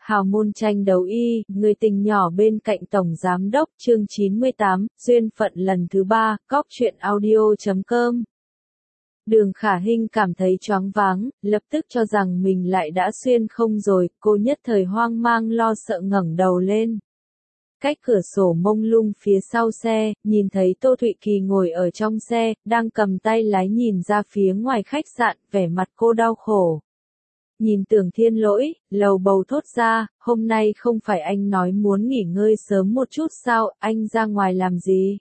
Hào môn tranh đấu y, người tình nhỏ bên cạnh Tổng Giám đốc, chương 98, duyên phận lần thứ 3, cóc truyện audio.com. Đường Khả Hinh cảm thấy choáng váng, lập tức cho rằng mình lại đã xuyên không rồi, cô nhất thời hoang mang lo sợ ngẩng đầu lên. Cách cửa sổ mông lung phía sau xe, nhìn thấy Tô Thụy Kỳ ngồi ở trong xe, đang cầm tay lái nhìn ra phía ngoài khách sạn, vẻ mặt cô đau khổ. Nhìn Tưởng Thiên Lỗi, lầu bầu thốt ra, hôm nay không phải anh nói muốn nghỉ ngơi sớm một chút sao, anh ra ngoài làm gì?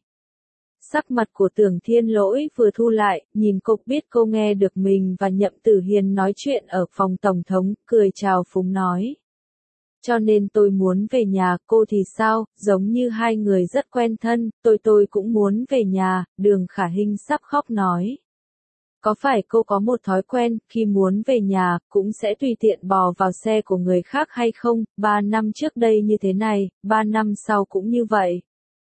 Sắc mặt của Tưởng Thiên Lỗi vừa thu lại, nhìn cô biết cô nghe được mình và Nhậm Tử Hiền nói chuyện ở phòng tổng thống, cười chào phúng nói. Cho nên tôi muốn về nhà, cô thì sao, giống như hai người rất quen thân, tôi cũng muốn về nhà, Đường Khả Hinh sắp khóc nói. Có phải cô có một thói quen, khi muốn về nhà, cũng sẽ tùy tiện bò vào xe của người khác hay không, 3 năm trước đây như thế này, 3 năm sau cũng như vậy.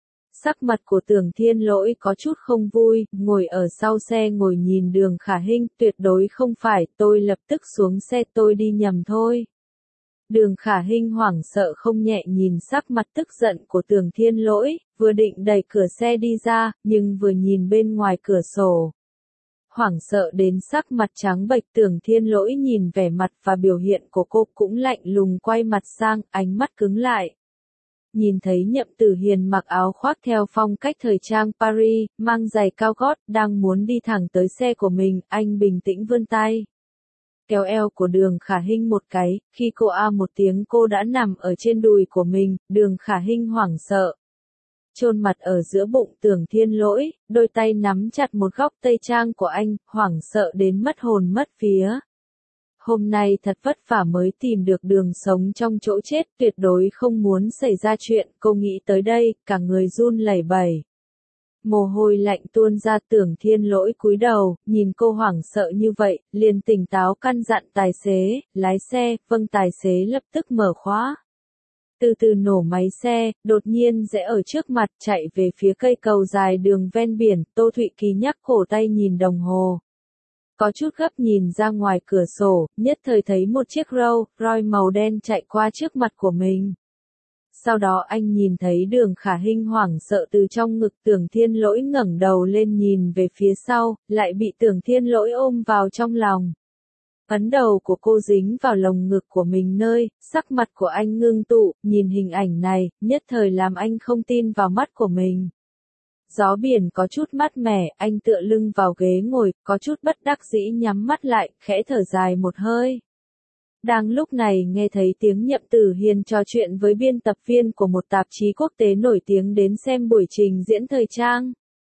Sắc mặt của Tưởng Thiên Lỗi có chút không vui, ngồi ở sau xe ngồi nhìn Đường Khả Hinh, tuyệt đối không phải, tôi lập tức xuống xe tôi đi nhầm thôi. Đường Khả Hinh hoảng sợ không nhẹ nhìn sắc mặt tức giận của Tưởng Thiên Lỗi, vừa định đẩy cửa xe đi ra, nhưng vừa nhìn bên ngoài cửa sổ. Hoảng sợ đến sắc mặt trắng bệch, Tưởng Thiên Lỗi nhìn vẻ mặt và biểu hiện của cô cũng lạnh lùng quay mặt sang, ánh mắt cứng lại. Nhìn thấy Nhậm Tử Hiền mặc áo khoác theo phong cách thời trang Paris, mang giày cao gót, đang muốn đi thẳng tới xe của mình, anh bình tĩnh vươn tay. Kéo eo của Đường Khả Hinh một cái, khi cô a một tiếng cô đã nằm ở trên đùi của mình, Đường Khả Hinh hoảng sợ. Chôn mặt ở giữa bụng Tưởng Thiên Lỗi, đôi tay nắm chặt một góc tây trang của anh, hoảng sợ đến mất hồn mất vía. Hôm nay thật vất vả mới tìm được đường sống trong chỗ chết, tuyệt đối không muốn xảy ra chuyện, cô nghĩ tới đây, cả người run lẩy bẩy. Mồ hôi lạnh tuôn ra, Tưởng Thiên Lỗi cúi đầu, nhìn cô hoảng sợ như vậy, liền tỉnh táo căn dặn tài xế, lái xe, vâng tài xế lập tức mở khóa. Từ từ nổ máy xe, đột nhiên rẽ ở trước mặt, chạy về phía cây cầu dài đường ven biển, Tô Thụy Kỳ nhắc cổ tay nhìn đồng hồ. Có chút gấp nhìn ra ngoài cửa sổ, nhất thời thấy một chiếc Rolls Royce màu đen chạy qua trước mặt của mình. Sau đó anh nhìn thấy Đường Khả Hinh hoảng sợ từ trong ngực Tưởng Thiên Lỗi ngẩng đầu lên nhìn về phía sau, lại bị Tưởng Thiên Lỗi ôm vào trong lòng. Ấn đầu của cô dính vào lồng ngực của mình nơi, sắc mặt của anh ngưng tụ, nhìn hình ảnh này, nhất thời làm anh không tin vào mắt của mình. Gió biển có chút mát mẻ, anh tựa lưng vào ghế ngồi, có chút bất đắc dĩ nhắm mắt lại, khẽ thở dài một hơi. Đang lúc này nghe thấy tiếng Nhậm Tử Hiền trò chuyện với biên tập viên của một tạp chí quốc tế nổi tiếng đến xem buổi trình diễn thời trang.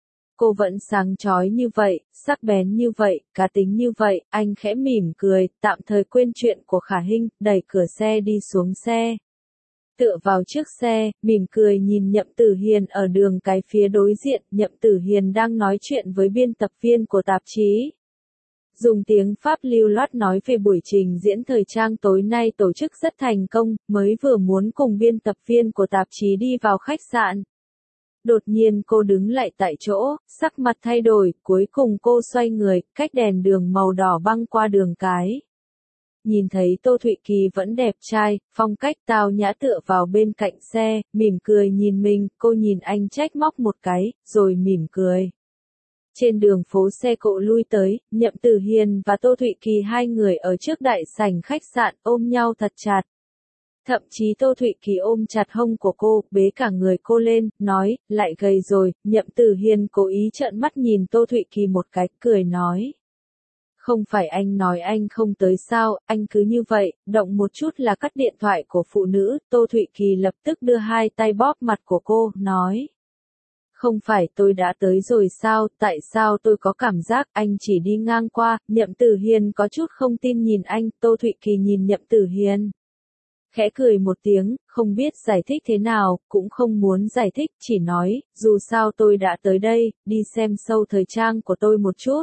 Cô vẫn sáng chói như vậy, sắc bén như vậy, cá tính như vậy, anh khẽ mỉm cười, tạm thời quên chuyện của Khả Hinh, đẩy cửa xe đi xuống xe. Tựa vào trước xe, mỉm cười nhìn Nhậm Tử Hiền ở đường cái phía đối diện, Nhậm Tử Hiền đang nói chuyện với biên tập viên của tạp chí. Dùng tiếng Pháp lưu loát nói về buổi trình diễn thời trang tối nay tổ chức rất thành công, mới vừa muốn cùng biên tập viên của tạp chí đi vào khách sạn. Đột nhiên cô đứng lại tại chỗ, sắc mặt thay đổi, cuối cùng cô xoay người, cách đèn đường màu đỏ băng qua đường cái. Nhìn thấy Tô Thụy Kỳ vẫn đẹp trai, phong cách tao nhã tựa vào bên cạnh xe, mỉm cười nhìn mình, cô nhìn anh trách móc một cái, rồi mỉm cười. Trên đường phố xe cộ lui tới, Nhậm Tử Hiền và Tô Thụy Kỳ hai người ở trước đại sảnh khách sạn ôm nhau thật chặt. Thậm chí Tô Thụy Kỳ ôm chặt hông của cô, bế cả người cô lên, nói, lại gầy rồi, Nhậm Tử Hiền cố ý trợn mắt nhìn Tô Thụy Kỳ một cái, cười nói. Không phải anh nói anh không tới sao, anh cứ như vậy, động một chút là cắt điện thoại của phụ nữ, Tô Thụy Kỳ lập tức đưa hai tay bóp mặt của cô, nói. Không phải tôi đã tới rồi sao, tại sao tôi có cảm giác anh chỉ đi ngang qua, Nhậm Tử Hiền có chút không tin nhìn anh, Tô Thụy Kỳ nhìn Nhậm Tử Hiền. Khẽ cười một tiếng, không biết giải thích thế nào, cũng không muốn giải thích, chỉ nói, dù sao tôi đã tới đây, đi xem show thời trang của tôi một chút.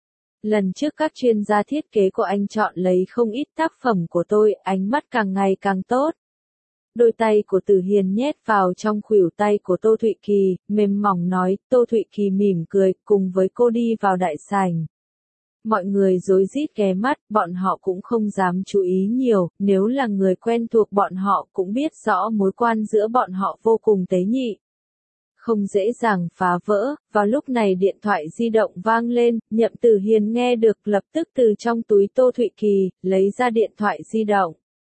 Lần trước các chuyên gia thiết kế của anh chọn lấy không ít tác phẩm của tôi, ánh mắt càng ngày càng tốt. Đôi tay của Tử Hiền nhét vào trong khuỷu tay của Tô Thụy Kỳ, mềm mỏng nói, Tô Thụy Kỳ mỉm cười, cùng với cô đi vào đại sảnh. Mọi người rối rít ghé mắt, bọn họ cũng không dám chú ý nhiều, nếu là người quen thuộc bọn họ cũng biết rõ mối quan giữa bọn họ vô cùng tế nhị. Không dễ dàng phá vỡ, vào lúc này điện thoại di động vang lên, Nhậm Tử Hiền nghe được lập tức từ trong túi Tô Thụy Kỳ, lấy ra điện thoại di động.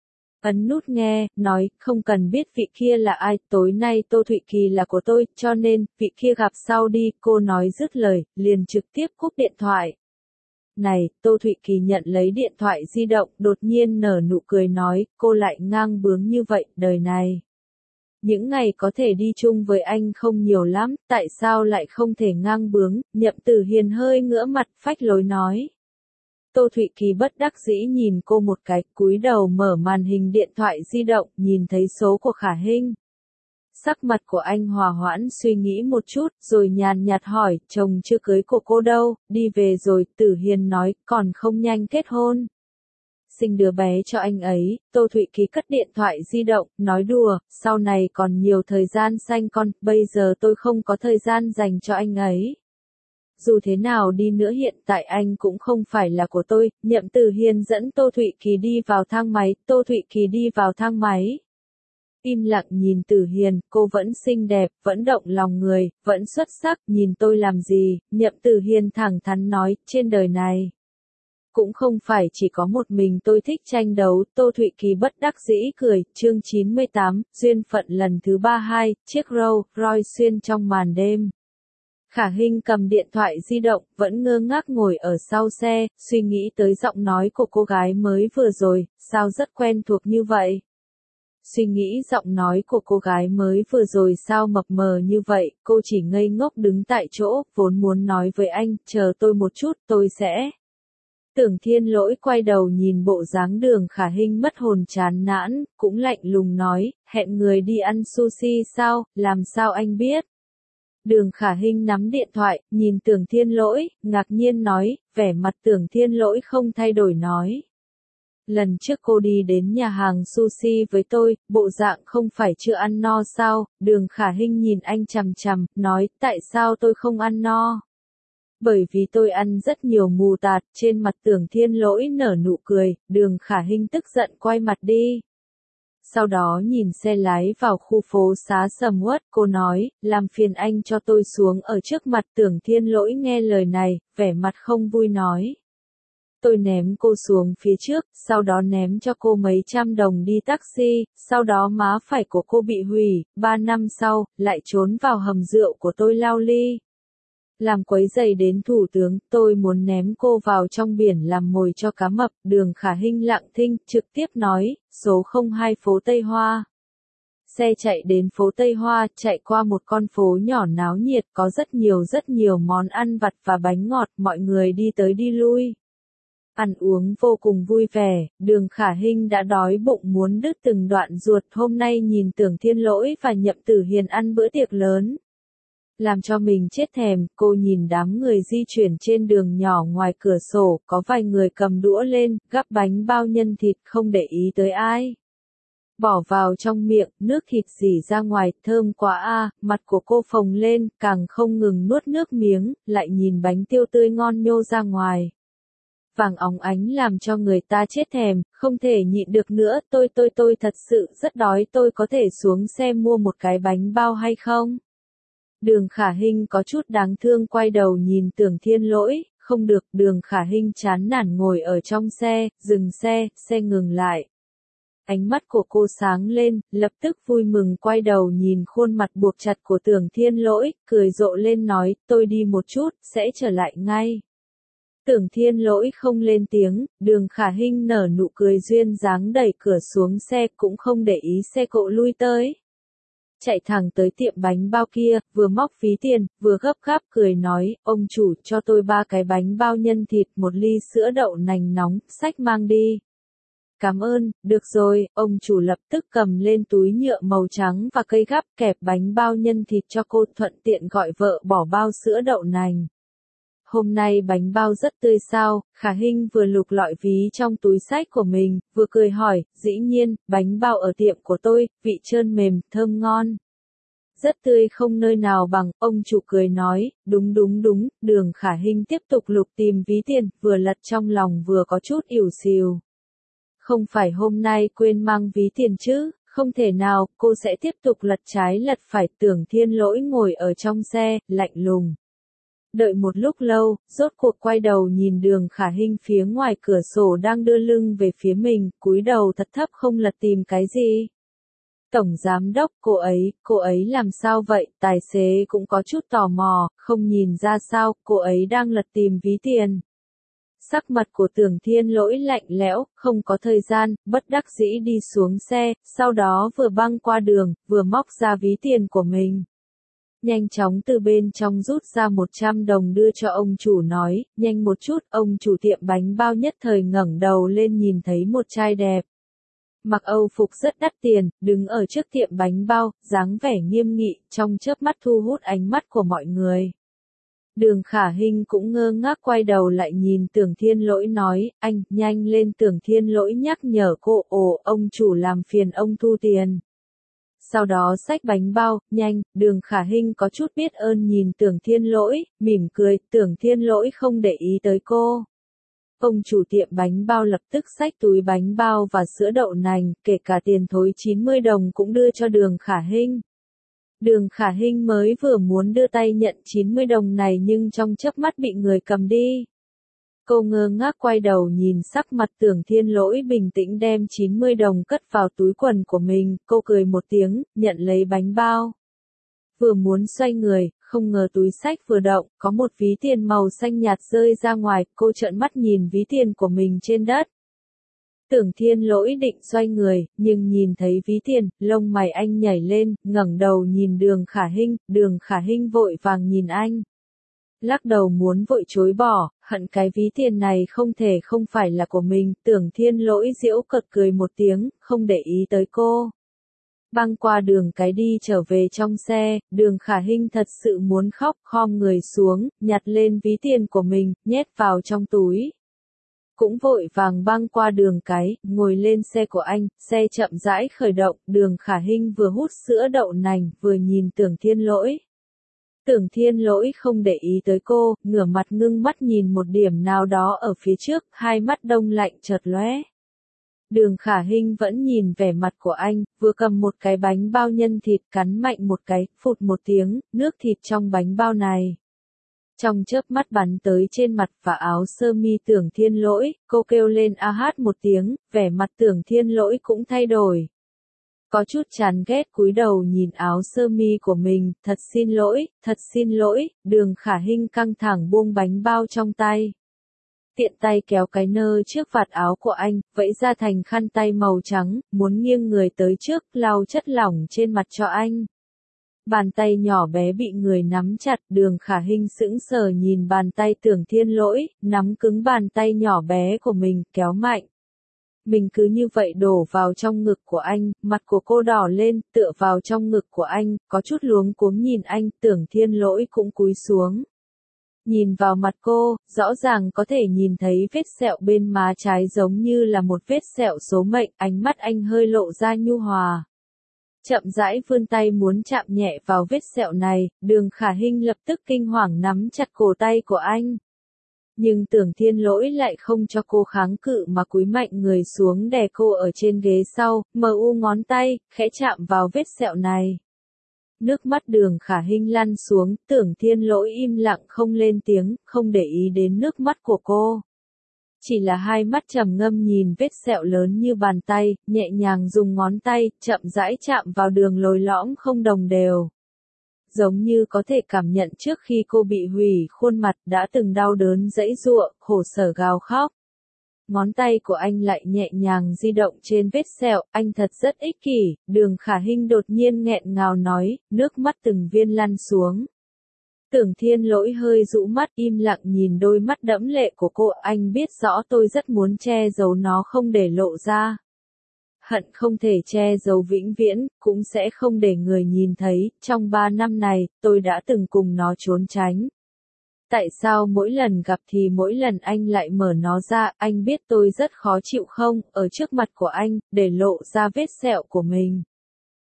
Ấn nút nghe, nói, không cần biết vị kia là ai, tối nay Tô Thụy Kỳ là của tôi, cho nên, vị kia gặp sau đi, cô nói dứt lời, liền trực tiếp cúp điện thoại. Này, Tô Thụy Kỳ nhận lấy điện thoại di động, đột nhiên nở nụ cười nói, cô lại ngang bướng như vậy, đời này. Những ngày có thể đi chung với anh không nhiều lắm, tại sao lại không thể ngang bướng, Nhậm Tử Hiền hơi ngửa mặt, phách lối nói. Tô Thụy Kỳ bất đắc dĩ nhìn cô một cái, cúi đầu mở màn hình điện thoại di động, nhìn thấy số của Khả Hinh. Sắc mặt của anh hòa hoãn suy nghĩ một chút, rồi nhàn nhạt hỏi, chồng chưa cưới của cô đâu, đi về rồi, Tử Hiền nói, còn không nhanh kết hôn. Sinh đứa bé cho anh ấy, Tô Thụy Kỳ cất điện thoại di động, nói đùa, sau này còn nhiều thời gian sanh con, bây giờ tôi không có thời gian dành cho anh ấy. Dù thế nào đi nữa hiện tại anh cũng không phải là của tôi, Nhậm Tử Hiền dẫn Tô Thụy Kỳ đi vào thang máy, Tô Thụy Kỳ đi vào thang máy. Im lặng nhìn Tử Hiền, cô vẫn xinh đẹp, vẫn động lòng người, vẫn xuất sắc, nhìn tôi làm gì, Nhậm Tử Hiền thẳng thắn nói, trên đời này. Cũng không phải chỉ có một mình tôi thích tranh đấu, Tô Thụy Kỳ bất đắc dĩ cười, chương 98, duyên phận lần thứ 32, chiếc Rolls Royce xuyên trong màn đêm. Khả Hinh cầm điện thoại di động, vẫn ngơ ngác ngồi ở sau xe, suy nghĩ tới giọng nói của cô gái mới vừa rồi, sao rất quen thuộc như vậy. Suy nghĩ giọng nói của cô gái mới vừa rồi sao mập mờ như vậy, cô chỉ ngây ngốc đứng tại chỗ, vốn muốn nói với anh, chờ tôi một chút, tôi sẽ. Tưởng Thiên Lỗi quay đầu nhìn bộ dáng Đường Khả Hinh mất hồn chán nản, cũng lạnh lùng nói, hẹn người đi ăn sushi sao, làm sao anh biết? Đường Khả Hinh nắm điện thoại, nhìn Tưởng Thiên Lỗi, ngạc nhiên nói, vẻ mặt Tưởng Thiên Lỗi không thay đổi nói. Lần trước cô đi đến nhà hàng sushi với tôi, bộ dạng không phải chưa ăn no sao, Đường Khả Hinh nhìn anh chằm chằm, nói, tại sao tôi không ăn no? Bởi vì tôi ăn rất nhiều mù tạt, trên mặt Tưởng Thiên Lỗi nở nụ cười, Đường Khả Hinh tức giận quay mặt đi. Sau đó nhìn xe lái vào khu phố xá sầm uất, cô nói, làm phiền anh cho tôi xuống ở trước mặt Tưởng Thiên Lỗi nghe lời này, vẻ mặt không vui nói. Tôi ném cô xuống phía trước, sau đó ném cho cô mấy trăm đồng đi taxi, sau đó má phải của cô bị hủy, 3 năm sau, lại trốn vào hầm rượu của tôi lao ly. Làm quấy rầy đến thủ tướng, tôi muốn ném cô vào trong biển làm mồi cho cá mập, Đường Khả Hinh lặng thinh, trực tiếp nói, số 02 phố Tây Hoa. Xe chạy đến phố Tây Hoa, chạy qua một con phố nhỏ náo nhiệt, có rất nhiều món ăn vặt và bánh ngọt, mọi người đi tới đi lui. Ăn uống vô cùng vui vẻ, Đường Khả Hinh đã đói bụng muốn đứt từng đoạn ruột, hôm nay nhìn Tưởng Thiên Lỗi và Nhậm Tử Hiền ăn bữa tiệc lớn. Làm cho mình chết thèm, cô nhìn đám người di chuyển trên đường nhỏ ngoài cửa sổ, có vài người cầm đũa lên, gắp bánh bao nhân thịt không để ý tới ai. Bỏ vào trong miệng, nước thịt rỉ ra ngoài, thơm quá a, mặt của cô phồng lên, càng không ngừng nuốt nước miếng, lại nhìn bánh tiêu tươi ngon nhô ra ngoài. Vàng óng ánh làm cho người ta chết thèm, không thể nhịn được nữa, tôi thật sự rất đói, tôi có thể xuống xe mua một cái bánh bao hay không? Đường Khả Hinh có chút đáng thương quay đầu nhìn Tưởng Thiên Lỗi, không được, Đường Khả Hinh chán nản ngồi ở trong xe, dừng xe, xe ngừng lại. Ánh mắt của cô sáng lên, lập tức vui mừng quay đầu nhìn khuôn mặt buộc chặt của Tưởng Thiên Lỗi, cười rộ lên nói, tôi đi một chút, sẽ trở lại ngay. Tưởng Thiên Lỗi không lên tiếng, Đường Khả Hinh nở nụ cười duyên dáng đẩy cửa xuống xe cũng không để ý xe cộ lui tới. Chạy thẳng tới tiệm bánh bao kia, vừa móc ví tiền, vừa gấp gáp cười nói, ông chủ cho tôi 3 cái bánh bao nhân thịt, 1 ly sữa đậu nành nóng, xách mang đi. Cảm ơn, được rồi, ông chủ lập tức cầm lên túi nhựa màu trắng và cây gắp kẹp bánh bao nhân thịt cho cô, thuận tiện gọi vợ bỏ bao sữa đậu nành. Hôm nay bánh bao rất tươi sao, Khả Hinh vừa lục lọi ví trong túi xách của mình, vừa cười hỏi, dĩ nhiên, bánh bao ở tiệm của tôi, vị trơn mềm, thơm ngon. rất tươi không nơi nào bằng, ông chủ cười nói, đúng đúng đúng, Đường Khả Hinh tiếp tục lục tìm ví tiền, vừa lật trong lòng vừa có chút ỉu xìu. Không phải hôm nay quên mang ví tiền chứ, không thể nào, cô sẽ tiếp tục lật trái lật phải. Tưởng Thiên Lỗi ngồi ở trong xe, lạnh lùng. Đợi một lúc lâu, rốt cuộc quay đầu nhìn Đường Khả Hinh phía ngoài cửa sổ đang đưa lưng về phía mình, cúi đầu thật thấp không lật tìm cái gì. Tổng giám đốc, cô ấy làm sao vậy? Tài xế cũng có chút tò mò, không nhìn ra sao, cô ấy đang lật tìm ví tiền. Sắc mặt của Tưởng Thiên Lỗi lạnh lẽo, không có thời gian, bất đắc dĩ đi xuống xe, sau đó vừa băng qua đường, vừa móc ra ví tiền của mình. Nhanh chóng từ bên trong rút ra 100 đồng đưa cho ông chủ nói, nhanh một chút, ông chủ tiệm bánh bao nhất thời ngẩng đầu lên nhìn thấy một trai đẹp. Mặc Âu phục rất đắt tiền, đứng ở trước tiệm bánh bao, dáng vẻ nghiêm nghị, trong chớp mắt thu hút ánh mắt của mọi người. Đường Khả Hinh cũng ngơ ngác quay đầu lại nhìn Tưởng Thiên Lỗi nói, anh, nhanh lên. Tưởng Thiên Lỗi nhắc nhở cô, ông chủ làm phiền ông thu tiền. Sau đó xách bánh bao, nhanh. Đường Khả Hinh có chút biết ơn nhìn Tưởng Thiên Lỗi, mỉm cười. Tưởng Thiên Lỗi không để ý tới cô. Ông chủ tiệm bánh bao lập tức xách túi bánh bao và sữa đậu nành, kể cả tiền thối 90 đồng cũng đưa cho Đường Khả Hinh. Đường Khả Hinh mới vừa muốn đưa tay nhận 90 đồng này nhưng trong chớp mắt bị người cầm đi. Cô ngơ ngác quay đầu nhìn sắc mặt Tưởng Thiên Lỗi bình tĩnh đem 90 đồng cất vào túi quần của mình, cô cười một tiếng, nhận lấy bánh bao. Vừa muốn xoay người, không ngờ túi xách vừa động, có một ví tiền màu xanh nhạt rơi ra ngoài, cô trợn mắt nhìn ví tiền của mình trên đất. Tưởng Thiên Lỗi định xoay người, nhưng nhìn thấy ví tiền, lông mày anh nhảy lên, ngẩng đầu nhìn Đường Khả Hinh, Đường Khả Hinh vội vàng nhìn anh. Lắc đầu muốn vội chối bỏ, hận cái ví tiền này không thể không phải là của mình. Tưởng Thiên Lỗi giễu cợt cười một tiếng, không để ý tới cô. Băng qua đường cái đi trở về trong xe, Đường Khả Hinh thật sự muốn khóc, khom người xuống, nhặt lên ví tiền của mình, nhét vào trong túi. Cũng vội vàng băng qua đường cái, ngồi lên xe của anh, xe chậm rãi khởi động, Đường Khả Hinh vừa hút sữa đậu nành, vừa nhìn Tưởng Thiên Lỗi. Tưởng Thiên Lỗi không để ý tới cô, ngửa mặt ngưng mắt nhìn một điểm nào đó ở phía trước, hai mắt đông lạnh chợt lóe. Đường Khả Hinh vẫn nhìn vẻ mặt của anh, vừa cầm một cái bánh bao nhân thịt cắn mạnh một cái, phụt một tiếng, nước thịt trong bánh bao này. Trong chớp mắt bắn tới trên mặt và áo sơ mi Tưởng Thiên Lỗi, cô kêu lên a hát một tiếng, vẻ mặt Tưởng Thiên Lỗi cũng thay đổi. Có chút chán ghét cúi đầu nhìn áo sơ mi của mình, thật xin lỗi, Đường Khả Hinh căng thẳng buông bánh bao trong tay. Tiện tay kéo cái nơ trước vạt áo của anh, vẫy ra thành khăn tay màu trắng, muốn nghiêng người tới trước, lau chất lỏng trên mặt cho anh. Bàn tay nhỏ bé bị người nắm chặt, Đường Khả Hinh sững sờ nhìn bàn tay Tưởng Thiên Lỗi, nắm cứng bàn tay nhỏ bé của mình, kéo mạnh. Mình cứ như vậy đổ vào trong ngực của anh, mặt của cô đỏ lên, tựa vào trong ngực của anh, có chút luống cuống nhìn anh. Tưởng Thiên Lỗi cũng cúi xuống. Nhìn vào mặt cô, rõ ràng có thể nhìn thấy vết sẹo bên má trái giống như là một vết sẹo số mệnh, ánh mắt anh hơi lộ ra nhu hòa. Chậm rãi vươn tay muốn chạm nhẹ vào vết sẹo này, Đường Khả Hinh lập tức kinh hoàng nắm chặt cổ tay của anh. Nhưng Tưởng Thiên Lỗi lại không cho cô kháng cự mà cúi mạnh người xuống đè cô ở trên ghế sau, mu ngón tay, khẽ chạm vào vết sẹo này. Nước mắt Đường Khả Hinh lăn xuống, Tưởng Thiên Lỗi im lặng không lên tiếng, không để ý đến nước mắt của cô. Chỉ là hai mắt trầm ngâm nhìn vết sẹo lớn như bàn tay, nhẹ nhàng dùng ngón tay, chậm rãi chạm vào đường lồi lõm không đồng đều. Giống như có thể cảm nhận trước khi cô bị hủy khuôn mặt đã từng đau đớn giãy giụa, khổ sở gào khóc. Ngón tay của anh lại nhẹ nhàng di động trên vết sẹo, anh thật rất ích kỷ. Đường Khả Hinh đột nhiên nghẹn ngào nói, nước mắt từng viên lăn xuống. Tưởng Thiên Lỗi hơi rũ mắt im lặng nhìn đôi mắt đẫm lệ của cô, anh biết rõ tôi rất muốn che giấu nó không để lộ ra. Hận không thể che giấu vĩnh viễn, cũng sẽ không để người nhìn thấy, trong 3 năm này, tôi đã từng cùng nó trốn tránh. Tại sao mỗi lần gặp thì mỗi lần anh lại mở nó ra, anh biết tôi rất khó chịu không, ở trước mặt của anh, để lộ ra vết sẹo của mình.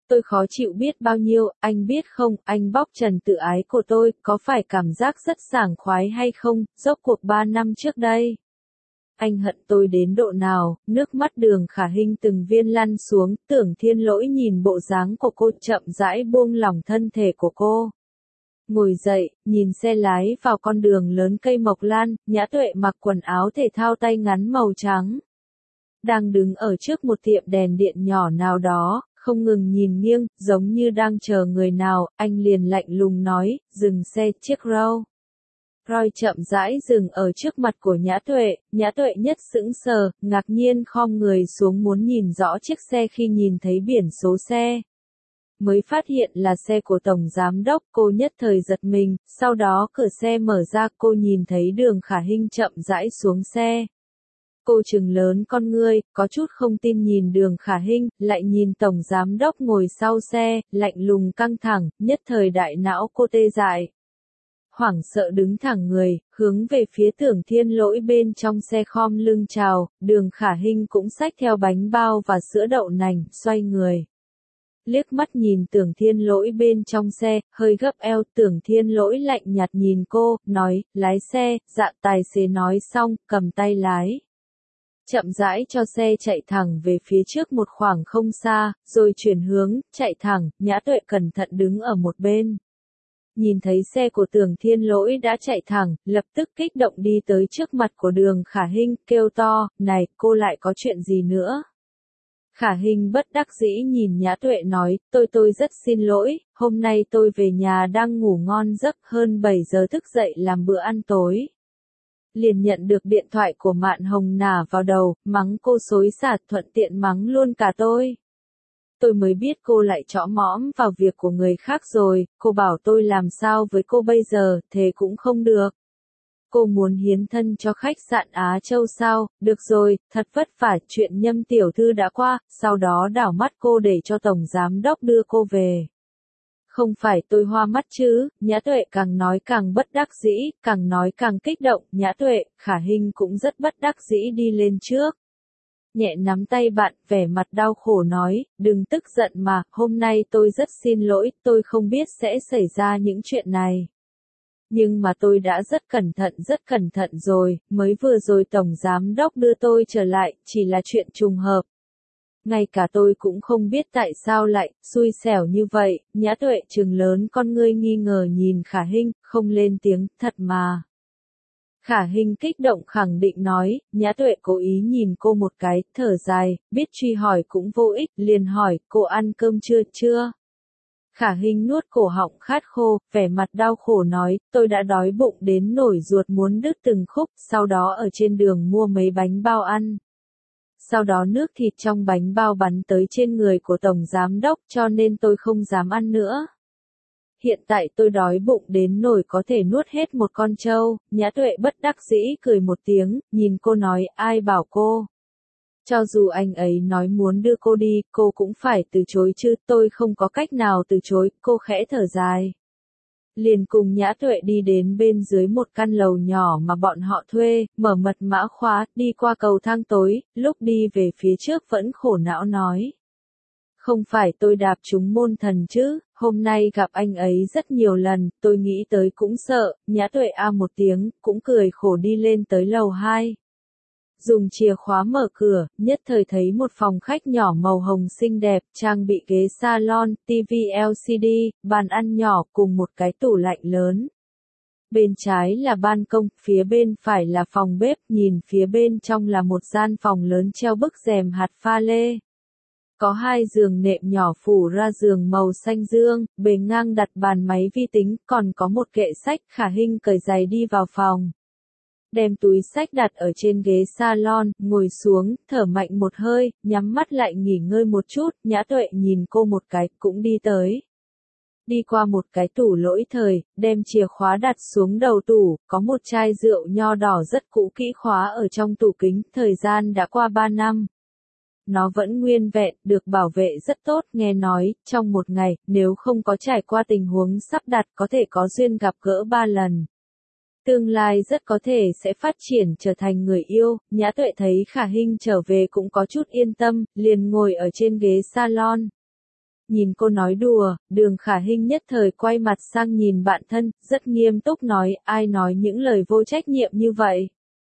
Tôi khó chịu biết bao nhiêu, anh biết không, anh bóc trần tự ái của tôi, có phải cảm giác rất sảng khoái hay không, rốt cuộc 3 năm trước đây. Anh hận tôi đến độ nào, nước mắt Đường Khả Hinh từng viên lăn xuống, Tưởng Thiên Lỗi nhìn bộ dáng của cô chậm rãi buông lỏng thân thể của cô. Ngồi dậy, nhìn xe lái vào con đường lớn cây mộc lan, Nhã Tuệ mặc quần áo thể thao tay ngắn màu trắng. Đang đứng ở trước một tiệm đèn điện nhỏ nào đó, không ngừng nhìn nghiêng, giống như đang chờ người nào, anh liền lạnh lùng nói, dừng xe, chiếc Rolls Royce chậm rãi dừng ở trước mặt của Nhã Tuệ nhất sững sờ, ngạc nhiên khom người xuống muốn nhìn rõ chiếc xe khi nhìn thấy biển số xe. Mới phát hiện là xe của Tổng Giám Đốc, cô nhất thời giật mình, sau đó cửa xe mở ra cô nhìn thấy Đường Khả Hinh chậm rãi xuống xe. Cô trừng lớn con ngươi, có chút không tin nhìn Đường Khả Hinh, lại nhìn Tổng Giám Đốc ngồi sau xe, lạnh lùng căng thẳng, nhất thời đại não cô tê dại. Hoảng sợ đứng thẳng người, hướng về phía Tưởng Thiên Lỗi bên trong xe khom lưng chào, Đường Khả Hinh cũng xách theo bánh bao và sữa đậu nành, xoay người. Liếc mắt nhìn Tưởng Thiên Lỗi bên trong xe, hơi gấp eo, Tưởng Thiên Lỗi lạnh nhạt nhìn cô, nói, lái xe, dạ tài xế nói xong, cầm tay lái. Chậm rãi cho xe chạy thẳng về phía trước một khoảng không xa, rồi chuyển hướng, chạy thẳng, Nhã Tuệ cẩn thận đứng ở một bên. Nhìn thấy xe của Tưởng Thiên Lỗi đã chạy thẳng, lập tức kích động đi tới trước mặt của Đường Khả Hinh, kêu to, này, cô lại có chuyện gì nữa? Khả Hinh bất đắc dĩ nhìn Nhã Tuệ nói, tôi rất xin lỗi, hôm nay tôi về nhà đang ngủ ngon giấc, hơn 7 giờ thức dậy làm bữa ăn tối. Liền nhận được điện thoại của Mạn Hồng nả vào đầu, mắng cô xối xả, thuận tiện mắng luôn cả tôi. Tôi mới biết cô lại chõ mõm vào việc của người khác rồi, cô bảo tôi làm sao với cô bây giờ, thế cũng không được. Cô muốn hiến thân cho khách sạn Á Châu sao, được rồi, thật vất vả, chuyện Nhâm tiểu thư đã qua, sau đó đảo mắt cô để cho Tổng Giám Đốc đưa cô về. Không phải tôi hoa mắt chứ, Nhã Tuệ càng nói càng bất đắc dĩ, càng nói càng kích động, Nhã Tuệ, Khả Hinh cũng rất bất đắc dĩ đi lên trước. Nhẹ nắm tay bạn, vẻ mặt đau khổ nói, đừng tức giận mà, hôm nay tôi rất xin lỗi, tôi không biết sẽ xảy ra những chuyện này. Nhưng mà tôi đã rất cẩn thận rồi, mới vừa rồi Tổng Giám Đốc đưa tôi trở lại, chỉ là chuyện trùng hợp. Ngay cả tôi cũng không biết tại sao lại, xui xẻo như vậy, Nhã Tuệ trừng lớn con ngươi nghi ngờ nhìn Khả Hinh, không lên tiếng, thật mà. Khả Hinh kích động khẳng định nói, Nhã Tuệ cố ý nhìn cô một cái, thở dài, biết truy hỏi cũng vô ích, liền hỏi, cô ăn cơm chưa? Khả Hinh nuốt cổ họng khát khô, vẻ mặt đau khổ nói, tôi đã đói bụng đến nổi ruột muốn đứt từng khúc, sau đó ở trên đường mua mấy bánh bao ăn. Sau đó nước thịt trong bánh bao bắn tới trên người của Tổng Giám Đốc cho nên tôi không dám ăn nữa. Hiện tại tôi đói bụng đến nổi có thể nuốt hết một con trâu, Nhã Tuệ bất đắc dĩ cười một tiếng, nhìn cô nói, ai bảo cô. Cho dù anh ấy nói muốn đưa cô đi, cô cũng phải từ chối chứ, tôi không có cách nào từ chối, cô khẽ thở dài. Liền cùng Nhã Tuệ đi đến bên dưới một căn lầu nhỏ mà bọn họ thuê, mở mật mã khóa, đi qua cầu thang tối, lúc đi về phía trước vẫn khổ não nói. Không phải tôi đạp trúng môn thần chứ, hôm nay gặp anh ấy rất nhiều lần, tôi nghĩ tới cũng sợ, Nhã Tuệ a một tiếng, cũng cười khổ đi lên tới lầu 2. Dùng chìa khóa mở cửa, nhất thời thấy một phòng khách nhỏ màu hồng xinh đẹp, trang bị ghế salon, TV LCD, bàn ăn nhỏ cùng một cái tủ lạnh lớn. Bên trái là ban công, phía bên phải là phòng bếp, nhìn phía bên trong là một gian phòng lớn treo bức rèm hạt pha lê. Có 2 giường nệm nhỏ phủ ra giường màu xanh dương, bề ngang đặt bàn máy vi tính, còn có một kệ sách. Khả Hinh cởi giày đi vào phòng. Đem túi sách đặt ở trên ghế salon, ngồi xuống, thở mạnh một hơi, nhắm mắt lại nghỉ ngơi một chút, Nhã Tuệ nhìn cô một cái, cũng đi tới. Đi qua một cái tủ lỗi thời, đem chìa khóa đặt xuống đầu tủ, có một chai rượu nho đỏ rất cũ kỹ khóa ở trong tủ kính, thời gian đã qua 3 năm. Nó vẫn nguyên vẹn, được bảo vệ rất tốt, nghe nói, trong một ngày, nếu không có trải qua tình huống sắp đặt có thể có duyên gặp gỡ 3 lần. Tương lai rất có thể sẽ phát triển trở thành người yêu, Nhã Tuệ thấy Khả Hinh trở về cũng có chút yên tâm, liền ngồi ở trên ghế salon. Nhìn cô nói đùa, Đường Khả Hinh nhất thời quay mặt sang nhìn bạn thân, rất nghiêm túc nói, ai nói những lời vô trách nhiệm như vậy.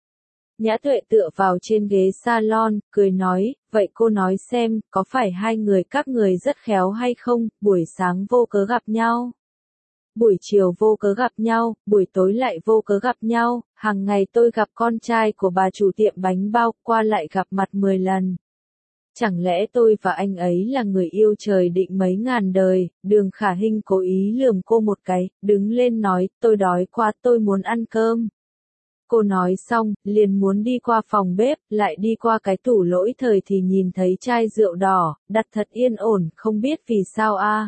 Nhã Tuệ tựa vào trên ghế salon, cười nói, vậy cô nói xem, có phải hai người các người rất khéo hay không, buổi sáng vô cớ gặp nhau. Buổi chiều vô cớ gặp nhau, buổi tối lại vô cớ gặp nhau, hàng ngày tôi gặp con trai của bà chủ tiệm bánh bao, qua lại gặp mặt 10 lần. Chẳng lẽ tôi và anh ấy là người yêu trời định mấy ngàn đời. Đường Khả Hinh cố ý lườm cô một cái, đứng lên nói, tôi đói quá, tôi muốn ăn cơm. Cô nói xong, liền muốn đi qua phòng bếp, lại đi qua cái tủ lỗi thời thì nhìn thấy chai rượu đỏ, đặt thật yên ổn, không biết vì sao a.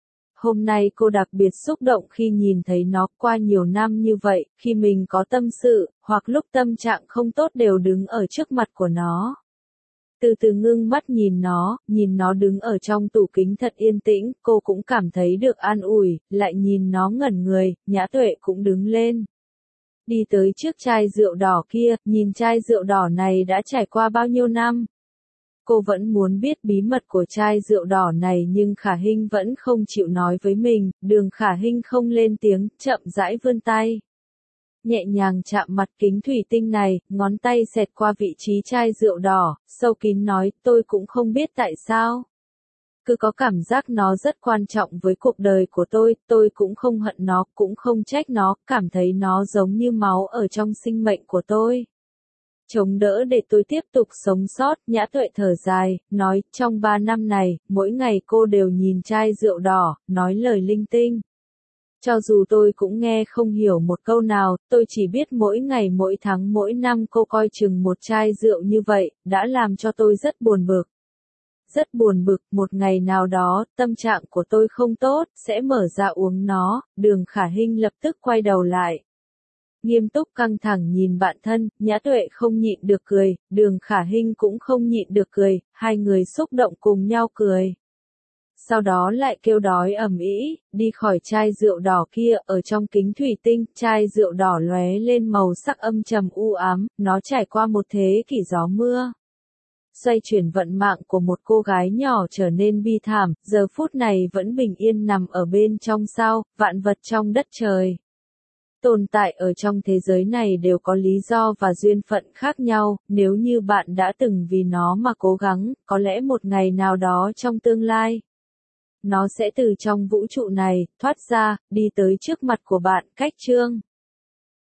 Hôm nay cô đặc biệt xúc động khi nhìn thấy nó, qua nhiều năm như vậy, khi mình có tâm sự, hoặc lúc tâm trạng không tốt đều đứng ở trước mặt của nó. Từ từ ngưng mắt nhìn nó đứng ở trong tủ kính thật yên tĩnh, cô cũng cảm thấy được an ủi, lại nhìn nó ngẩn người, Nhã Tuệ cũng đứng lên. Đi tới trước chai rượu đỏ kia, nhìn chai rượu đỏ này đã trải qua bao nhiêu năm. Cô vẫn muốn biết bí mật của chai rượu đỏ này nhưng Khả Hinh vẫn không chịu nói với mình, Đường Khả Hinh không lên tiếng, chậm rãi vươn tay. Nhẹ nhàng chạm mặt kính thủy tinh này, ngón tay xẹt qua vị trí chai rượu đỏ, sâu kín nói, tôi cũng không biết tại sao. Cứ có cảm giác nó rất quan trọng với cuộc đời của tôi cũng không hận nó, cũng không trách nó, cảm thấy nó giống như máu ở trong sinh mệnh của tôi. Chống đỡ để tôi tiếp tục sống sót, Nhã Tuệ thở dài, nói, trong 3 năm này, mỗi ngày cô đều nhìn chai rượu đỏ, nói lời linh tinh. Cho dù tôi cũng nghe không hiểu một câu nào, tôi chỉ biết mỗi ngày mỗi tháng mỗi năm cô coi chừng một chai rượu như vậy, đã làm cho tôi rất buồn bực. Rất buồn bực, một ngày nào đó, tâm trạng của tôi không tốt, sẽ mở ra uống nó. Đường Khả Hinh lập tức quay đầu lại. Nghiêm túc căng thẳng nhìn bạn thân, Nhã Tuệ không nhịn được cười, Đường Khả Hinh cũng không nhịn được cười, hai người xúc động cùng nhau cười. Sau đó lại kêu đói ầm ĩ, đi khỏi chai rượu đỏ kia, ở trong kính thủy tinh, chai rượu đỏ lóe lên màu sắc âm trầm u ám, nó trải qua một thế kỷ gió mưa. Xoay chuyển vận mạng của một cô gái nhỏ trở nên bi thảm, giờ phút này vẫn bình yên nằm ở bên trong sao, vạn vật trong đất trời. Tồn tại ở trong thế giới này đều có lý do và duyên phận khác nhau, nếu như bạn đã từng vì nó mà cố gắng, có lẽ một ngày nào đó trong tương lai, nó sẽ từ trong vũ trụ này, thoát ra, đi tới trước mặt của bạn, cách chương.